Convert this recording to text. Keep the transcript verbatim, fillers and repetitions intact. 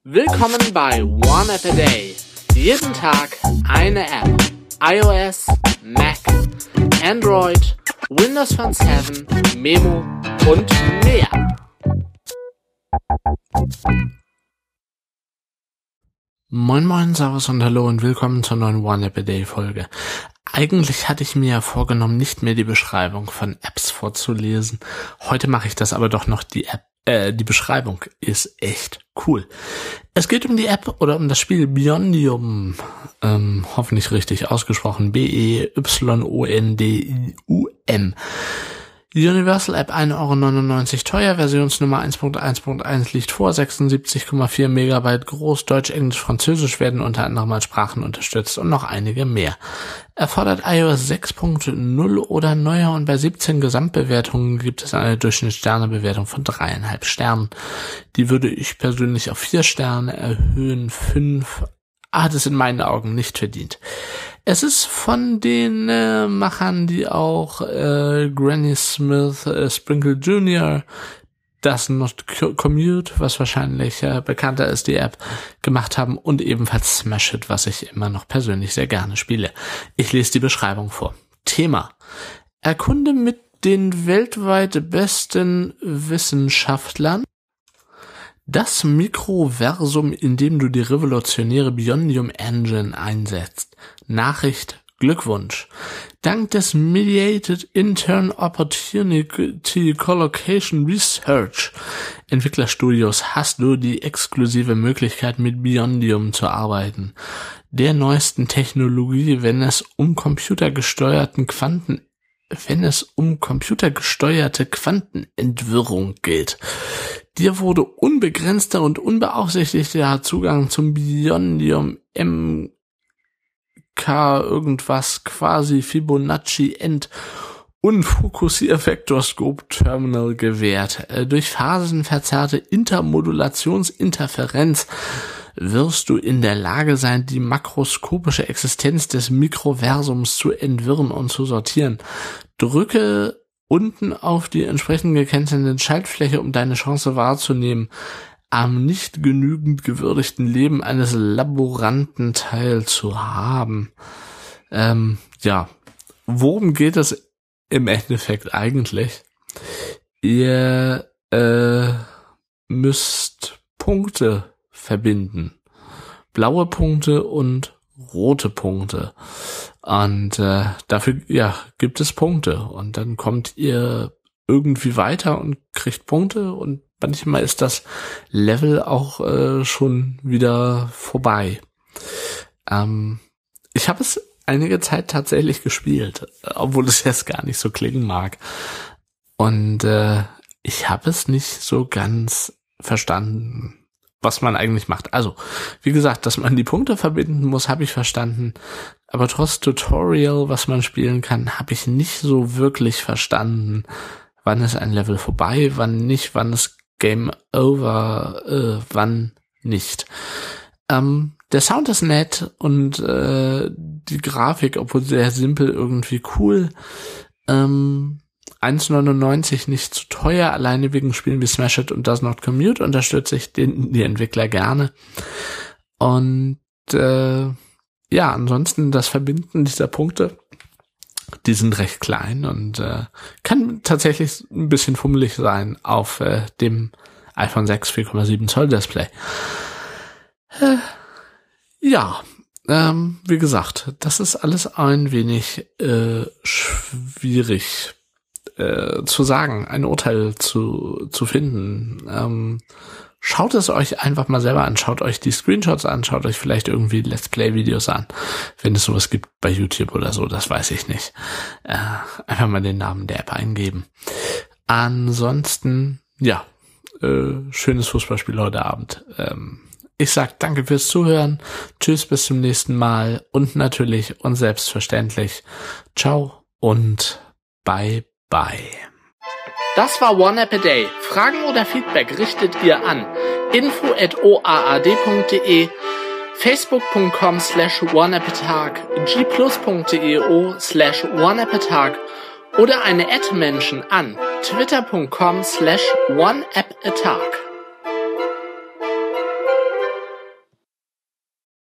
Willkommen bei One App a Day. Jeden Tag eine App. iOS, Mac, Android, Windows Phone sieben, Memo und mehr. Moin moin, servus und hallo und willkommen zur neuen One App a Day Folge. Eigentlich hatte ich mir ja vorgenommen, nicht mehr die Beschreibung von Apps vorzulesen. Heute mache ich das aber doch noch. Die App, äh, die Beschreibung ist echt cool. Es geht um die App oder um das Spiel Beyondium, ähm, hoffentlich richtig ausgesprochen, B E Y O N D I U M. Universal App ein Euro neunundneunzig teuer, Versionsnummer eins Punkt eins Punkt eins liegt vor, sechsundsiebzig Komma vier Megabyte groß, Deutsch, Englisch, Französisch werden unter anderem als Sprachen unterstützt und noch einige mehr. Erfordert iOS sechs Punkt null oder neuer und bei siebzehn Gesamtbewertungen gibt es eine Durchschnittssternebewertung von dreieinhalb Sternen. Die würde ich persönlich auf vier Sterne erhöhen, fünf hat es in meinen Augen nicht verdient. Es ist von den äh, Machern, die auch äh, Granny Smith, äh, Sprinkle Junior, Does Not Commute, was wahrscheinlich äh, bekannter ist, die App, gemacht haben und ebenfalls Smash It, was ich immer noch persönlich sehr gerne spiele. Ich lese die Beschreibung vor. Thema: Erkunde mit den weltweit besten Wissenschaftlern das Mikroversum, in dem du die revolutionäre Beyondium Engine einsetzt. Nachricht: Glückwunsch. Dank des Mediated Intern Opportunity Collocation Research Entwicklerstudios hast du die exklusive Möglichkeit, mit Beyondium zu arbeiten, der neuesten Technologie, wenn es um computergesteuerten Quanten wenn es um computergesteuerte Quantenentwirrung geht. Dir wurde unbegrenzter und unbeaufsichtigter Zugang zum Beyondium M K irgendwas quasi Fibonacci End Unfokussiervektorscope Terminal gewährt. Durch phasenverzerrte Intermodulationsinterferenz wirst du in der Lage sein, die makroskopische Existenz des Mikroversums zu entwirren und zu sortieren. Drücke unten auf die entsprechend gekennzeichnete Schaltfläche, um deine Chance wahrzunehmen, am nicht genügend gewürdigten Leben eines Laboranten teilzuhaben. Ähm, ja, worum geht es im Endeffekt eigentlich? Ihr äh, müsst Punkte verbinden. Blaue Punkte und rote Punkte. Und äh, dafür ja gibt es Punkte. Und dann kommt ihr irgendwie weiter und kriegt Punkte. Und manchmal ist das Level auch äh, schon wieder vorbei. Ähm, ich habe es einige Zeit tatsächlich gespielt, obwohl es jetzt gar nicht so klingen mag. Und äh, ich habe es nicht so ganz verstanden, was man eigentlich macht. Also, wie gesagt, dass man die Punkte verbinden muss, habe ich verstanden. Aber trotz Tutorial, was man spielen kann, habe ich nicht so wirklich verstanden, wann ist ein Level vorbei, wann nicht, wann ist Game Over, äh, wann nicht. Ähm, der Sound ist nett und äh, die Grafik, obwohl sehr simpel, irgendwie cool. Ähm, eins neunundneunzig nicht zu teuer, alleine wegen Spielen wie Smash It und Does Not Commute unterstütze ich den, die Entwickler gerne. Und äh, ja, ansonsten das Verbinden dieser Punkte, die sind recht klein und äh, kann tatsächlich ein bisschen fummelig sein auf äh, dem iPhone sechs vier Komma sieben Zoll Display. Äh, ja, ähm, wie gesagt, das ist alles ein wenig äh, schwierig äh, zu sagen, ein Urteil zu zu finden. Ähm, schaut es euch einfach mal selber an, schaut euch die Screenshots an, schaut euch vielleicht irgendwie Let's Play-Videos an, wenn es sowas gibt bei YouTube oder so, das weiß ich nicht. Äh, einfach mal den Namen der App eingeben. Ansonsten, ja, äh, schönes Fußballspiel heute Abend. Ähm, ich sag danke fürs Zuhören, tschüss, bis zum nächsten Mal und natürlich und selbstverständlich ciao und bye bye. Das war One App a Day. Fragen oder Feedback richtet ihr an info at o a a d punkt d e, facebook punkt com slash oneappatag, g plus punkt d e o slash oneappatag oder eine Ad-Menschen an twitter punkt com slash oneappatag.